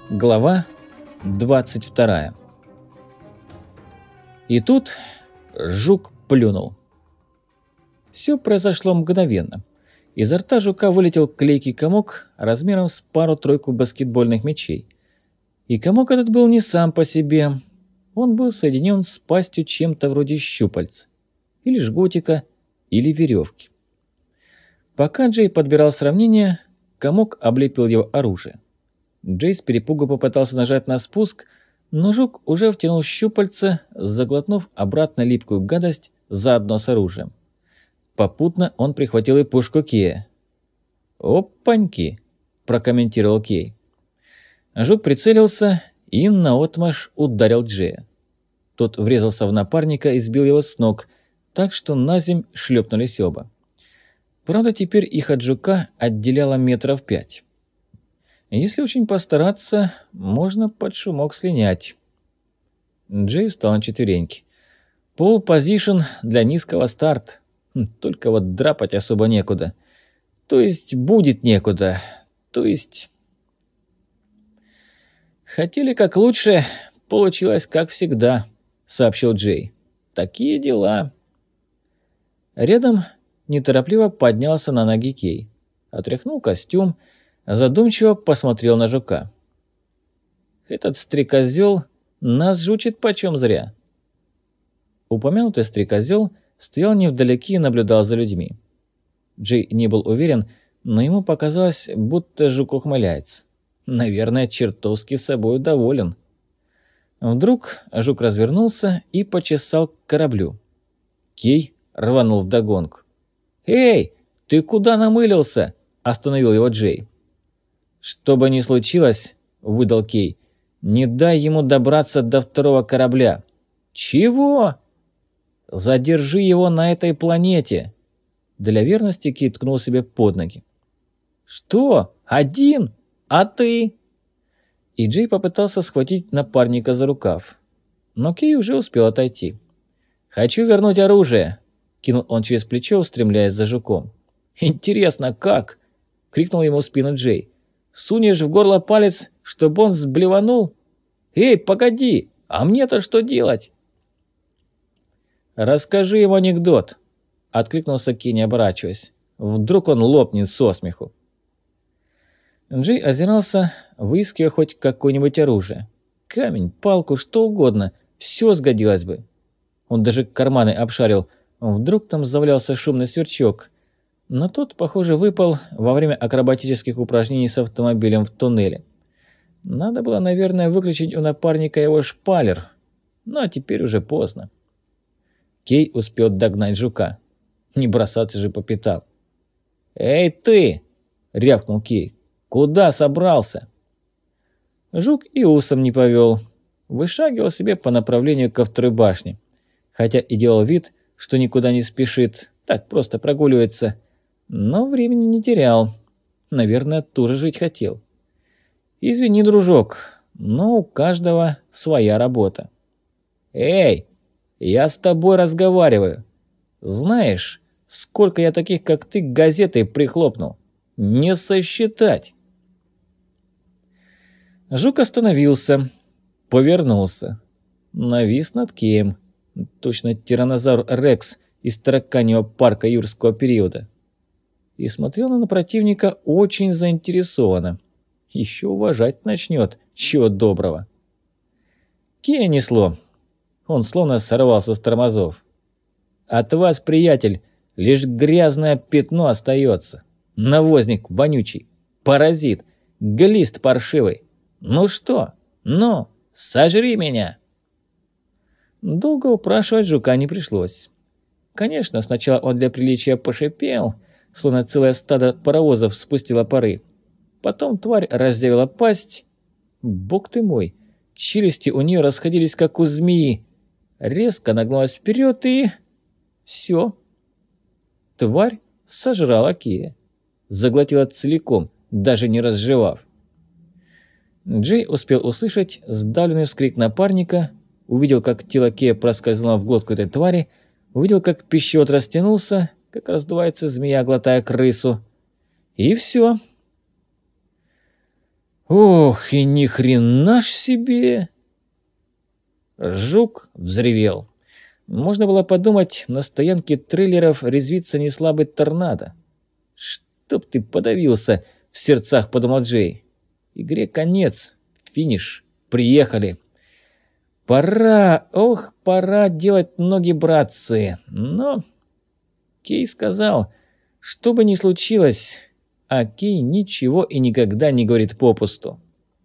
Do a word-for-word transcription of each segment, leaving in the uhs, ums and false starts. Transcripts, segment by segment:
Глава двадцать вторая. И тут жук плюнул. Все произошло мгновенно. Изо рта жука вылетел клейкий комок размером с пару-тройку баскетбольных мячей. И комок этот был не сам по себе. Он был соединен с пастью чем-то вроде щупальца. Или жгутика, или веревки. Пока Джей подбирал сравнение, комок облепил его оружие. Джей с перепугу попытался нажать на спуск, но жук уже втянул щупальца, заглотнув обратно липкую гадость заодно с оружием. Попутно он прихватил и пушку Кея. «Опаньки!» – прокомментировал Кей. Жук прицелился и наотмашь ударил Джея. Тот врезался в напарника и сбил его с ног, так что на земь шлепнулись оба. Правда, теперь их от жука отделяло метров пять. Если очень постараться, можно под шумок слинять. Джей встал на четвереньки. Пол позишн для низкого старта. Только вот драпать особо некуда. То есть будет некуда. То есть... «Хотели как лучше, получилось как всегда», — сообщил Джей. «Такие дела». Рядом неторопливо поднялся на ноги Кей. Отряхнул костюм, задумчиво посмотрел на жука. «Этот стрекозёл нас жучит почем зря». Упомянутый стрекозёл стоял невдалеке и наблюдал за людьми. Джей не был уверен, но ему показалось, будто жук ухмыляется. Наверное, чертовски собой доволен. Вдруг жук развернулся и почесал к кораблю. Кей рванул вдогонку. «Эй, ты куда намылился?» – остановил его Джей. «Что бы ни случилось, – выдал Кей, – не дай ему добраться до второго корабля». «Чего?» «Задержи его на этой планете». Для верности Кей ткнул себе под ноги. «Что? Один? А ты?» И Джей попытался схватить напарника за рукав. Но Кей уже успел отойти. «Хочу вернуть оружие», – кинул он через плечо, устремляясь за жуком. «Интересно, как?» – крикнул ему в спину Джей. «Сунешь в горло палец, чтобы он сблеванул? Эй, погоди, а мне-то что делать?» «Расскажи ему анекдот», – откликнулся Кей, не оборачиваясь. «Вдруг он лопнет со смеху». Джей озирался, выискивая хоть какое-нибудь оружие. Камень, палку, что угодно, все сгодилось бы. Он даже карманы обшарил, вдруг там завалялся шумный сверчок. Но тот, похоже, выпал во время акробатических упражнений с автомобилем в туннеле. Надо было, наверное, выключить у напарника его шпалер, но теперь уже поздно. Кей успел догнать жука. Не бросаться же по пятам. «Эй ты!» – рявкнул Кей. «Куда собрался?» Жук и усом не повел. Вышагивал себе по направлению ко второй башне. Хотя и делал вид, что никуда не спешит, так просто прогуливается. Но времени не терял. Наверное, тоже жить хотел. «Извини, дружок, но у каждого своя работа». «Эй, я с тобой разговариваю. Знаешь, сколько я таких, как ты, газетой прихлопнул? Не сосчитать». Жук остановился, повернулся, навис над Кеем, точно тираннозавр Рекс из тараканьего парка юрского периода, и смотрел на противника очень заинтересованно. Еще уважать начнет, чего доброго. Кея несло, он словно сорвался с тормозов. «От вас, приятель, лишь грязное пятно остается. Навозник вонючий, паразит, глист паршивый. Ну что? Ну, сожри меня!» Долго упрашивать жука не пришлось. Конечно, сначала он для приличия пошипел, словно целое стадо паровозов спустило пары. Потом тварь разъявила пасть. Бог ты мой, челюсти у нее расходились, как у змеи. Резко нагнулась вперед и... все. Тварь сожрала Кея. Заглотила целиком, даже не разжевав. Джей успел услышать сдавленный вскрик напарника, увидел, как тело Кея проскользнуло в глотку этой твари, увидел, как пищевод растянулся, как раздувается змея, глотая крысу. И все. Ох, и ни хрена ж себе! Жук взревел. Можно было подумать, на стоянке трейлеров резвится неслабый торнадо. «Чтоб ты подавился!» — в сердцах подумал Джей. «Игре конец. Финиш. Приехали. Пора, ох, пора делать ноги, братцы. Но...» Кей сказал, что бы ни случилось, а Кей ничего и никогда не говорит попусту.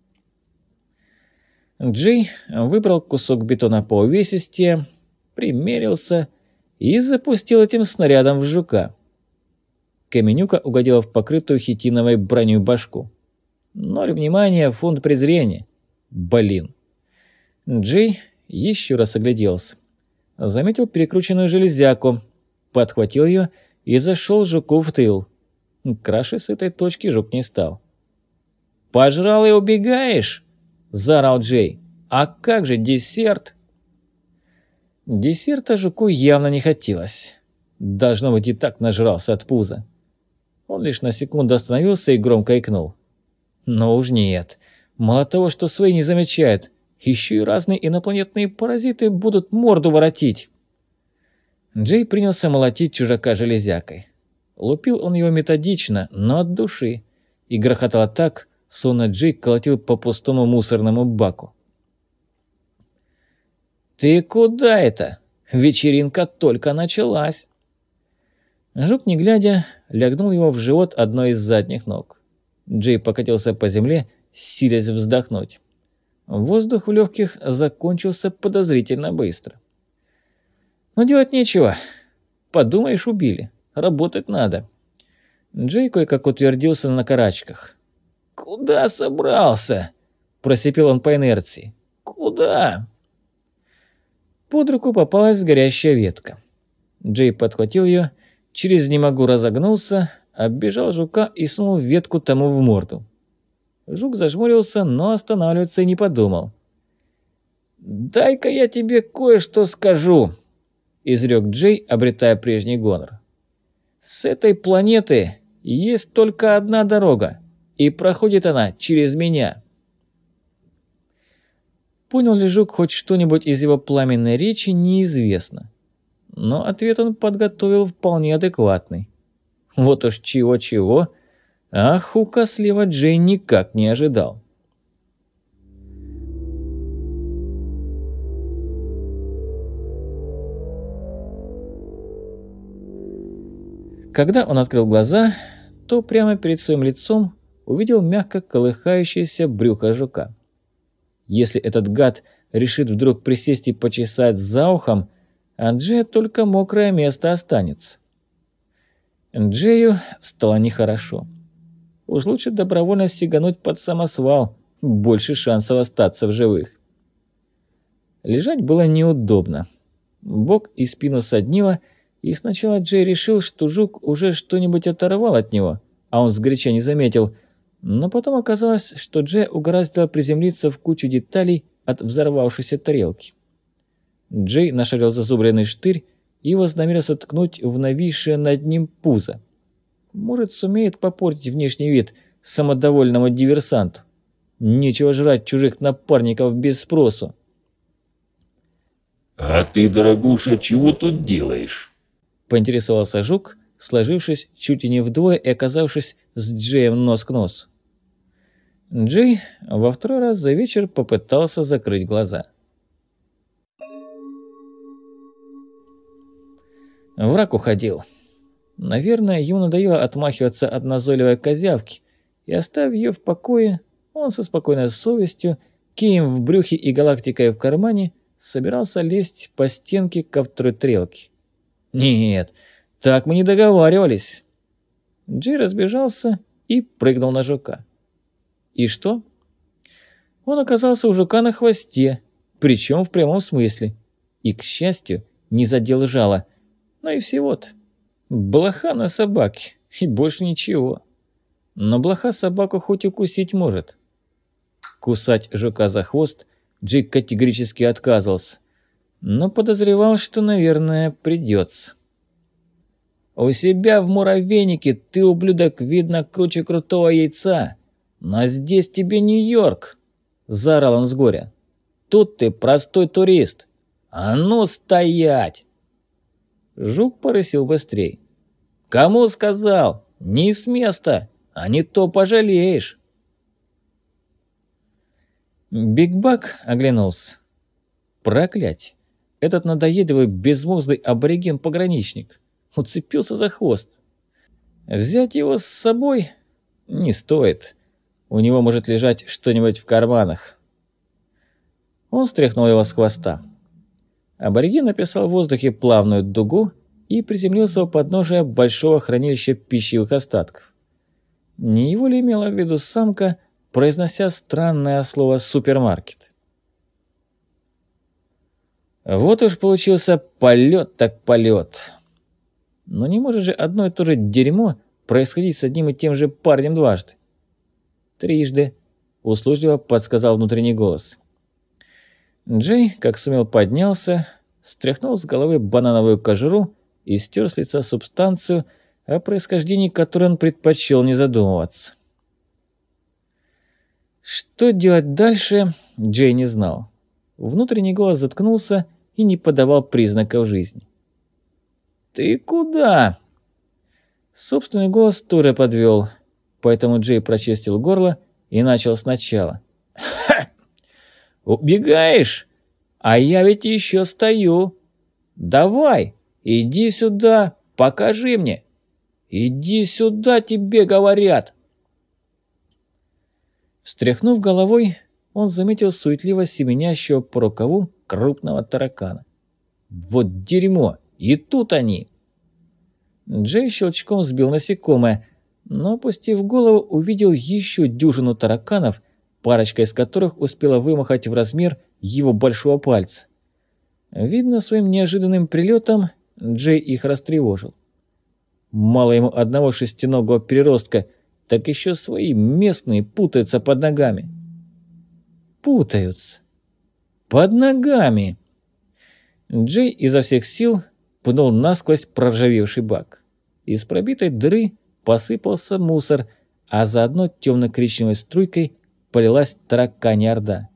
Джей выбрал кусок бетона по увесистее, примерился и запустил этим снарядом в жука. Каменюка угодила в покрытую хитиновой броню башку. Ноль внимания, фунт презрения. Блин. Джей еще раз огляделся. Заметил перекрученную железяку, подхватил ее и зашел жуку в тыл. Краше с этой точки жук не стал. «Пожрал и убегаешь?» – заорал Джей. «А как же десерт?» Десерта жуку явно не хотелось. Должно быть, и так нажрался от пуза. Он лишь на секунду остановился и громко икнул. Но уж нет. Мало того, что свои не замечают, еще и разные инопланетные паразиты будут морду воротить. Джей принялся молотить чужака железякой. Лупил он его методично, но от души, и грохотало так, словно Джей колотил по пустому мусорному баку. «Ты куда это? Вечеринка только началась!» Жук, не глядя, лягнул его в живот одной из задних ног. Джей покатился по земле, силясь вздохнуть. Воздух в легких закончился подозрительно быстро. Но делать нечего. Подумаешь, убили. Работать надо. Джей кое-как утвердился на карачках. «Куда собрался?» – просипел он по инерции. «Куда?» Под руку попалась горящая ветка. Джей подхватил ее, через «не могу» разогнулся, оббежал жука и сунул ветку тому в морду. Жук зажмурился, но останавливаться и не подумал. «Дай-ка я тебе кое-что скажу», – изрек Джей, обретая прежний гонор. «С этой планеты есть только одна дорога, и проходит она через меня». Понял ли жук хоть что-нибудь из его пламенной речи, неизвестно. Но ответ он подготовил вполне адекватный. Вот уж чего-чего, а хука слева Джей никак не ожидал. Когда он открыл глаза, то прямо перед своим лицом увидел мягко колыхающееся брюхо жука. Если этот гад решит вдруг присесть и почесать за ухом, а Джея только мокрое место останется. Джею стало нехорошо. Уж лучше добровольно сигануть под самосвал, больше шансов остаться в живых. Лежать было неудобно. Бок и спину соднило, и сначала Джей решил, что жук уже что-нибудь оторвал от него, а он сгоряча не заметил, но потом оказалось, что Джей угораздило приземлиться в кучу деталей от взорвавшейся тарелки. Джей нашарил зазубренный штырь и вознамерился ткнуть в нависшее над ним пузо. Может, сумеет попортить внешний вид самодовольному диверсанту. Нечего жрать чужих напарников без спросу. «А ты, дорогуша, чего тут делаешь?» – поинтересовался жук, сложившись чуть и не вдвое и оказавшись с Джеем нос к носу. Джей во второй раз за вечер попытался закрыть глаза. Враг уходил. Наверное, ему надоело отмахиваться от назойливой козявки, и, оставив ее в покое, он со спокойной совестью, кием в брюхе и галактикой в кармане, собирался лезть по стенке ко второй тарелке. Нет, так мы не договаривались. Джей разбежался и прыгнул на жука. И что? Он оказался у жука на хвосте, причем в прямом смысле. И, к счастью, не задел жало. Ну и всего-то. Блоха на собаке, и больше ничего. Но блоха собаку хоть укусить может. Кусать жука за хвост Джей категорически отказывался, но подозревал, что, наверное, придется. «У себя в муравейнике ты, ублюдок, видно круче крутого яйца. «Но здесь тебе Нью-Йорк!» – заорал он с горя. «Тут ты простой турист! А ну стоять!» Жук порысил быстрей. «Кому сказал? Не с места, а не то пожалеешь!» Биг Бак оглянулся. Проклятье! Этот надоедливый безмозглый абориген-пограничник уцепился за хвост. Взять его с собой не стоит. У него может лежать что-нибудь в карманах. Он стряхнул его с хвоста. Абориген описал в воздухе плавную дугу и приземлился у подножия большого хранилища пищевых остатков. Не его ли имела в виду самка, произнося странное слово «супермаркет»? Вот уж получился полет так полет. Но не может же одно и то же дерьмо происходить с одним и тем же парнем дважды. Трижды, услужливо подсказал внутренний голос. Джей, как сумел, поднялся, стряхнул с головы банановую кожуру и стер с лица субстанцию, о происхождении которой он предпочел не задумываться. Что делать дальше, Джей не знал. Внутренний голос заткнулся и не подавал признаков жизни. «Ты куда?» Собственный голос тоже подвел, поэтому Джей прочистил горло и начал сначала. «Ха! Убегаешь? А я ведь еще стою. Давай, иди сюда, покажи мне. Иди сюда, тебе говорят!» Встряхнув головой, он заметил суетливо семенящего по рукаву крупного таракана. «Вот дерьмо! И тут они!» Джей щелчком сбил насекомое, но, опустив голову, увидел еще дюжину тараканов, парочка из которых успела вымахать в размер его большого пальца. Видно, своим неожиданным прилетом Джей их растревожил. Мало ему одного шестиногого переростка, так еще свои местные путаются под ногами. Путаются. Под ногами. Джей изо всех сил пнул насквозь проржавевший бак. Из пробитой дыры посыпался мусор, а заодно темно-коричневой струйкой полилась тараканья орда.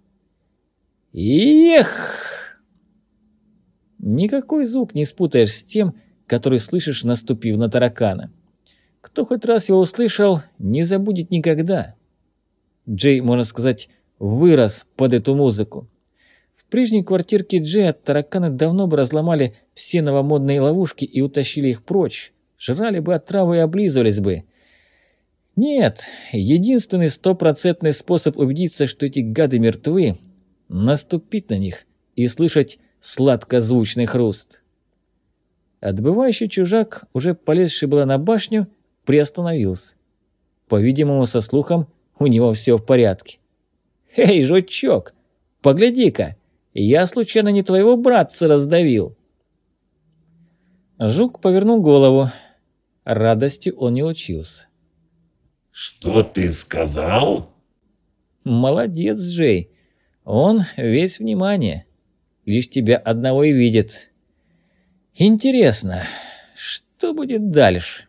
Эх! Никакой звук не спутаешь с тем, который слышишь, наступив на таракана. Кто хоть раз его услышал, не забудет никогда. Джей, можно сказать, вырос под эту музыку. В прежней квартирке Джея тараканы давно бы разломали все новомодные ловушки и утащили их прочь, жрали бы отраву и облизывались бы. Нет, единственный стопроцентный способ убедиться, что эти гады мертвы, наступить на них и слышать сладкозвучный хруст. Отбывающий чужак, уже полезший было на башню, приостановился. По-видимому, со слухом у него все в порядке. «Эй, жучок, погляди-ка, я случайно не твоего братца раздавил?» Жук повернул голову. Радости он не учился. «Что ты сказал?» «Молодец, Джей. Он весь внимание. Лишь тебя одного и видит. Интересно, что будет дальше?»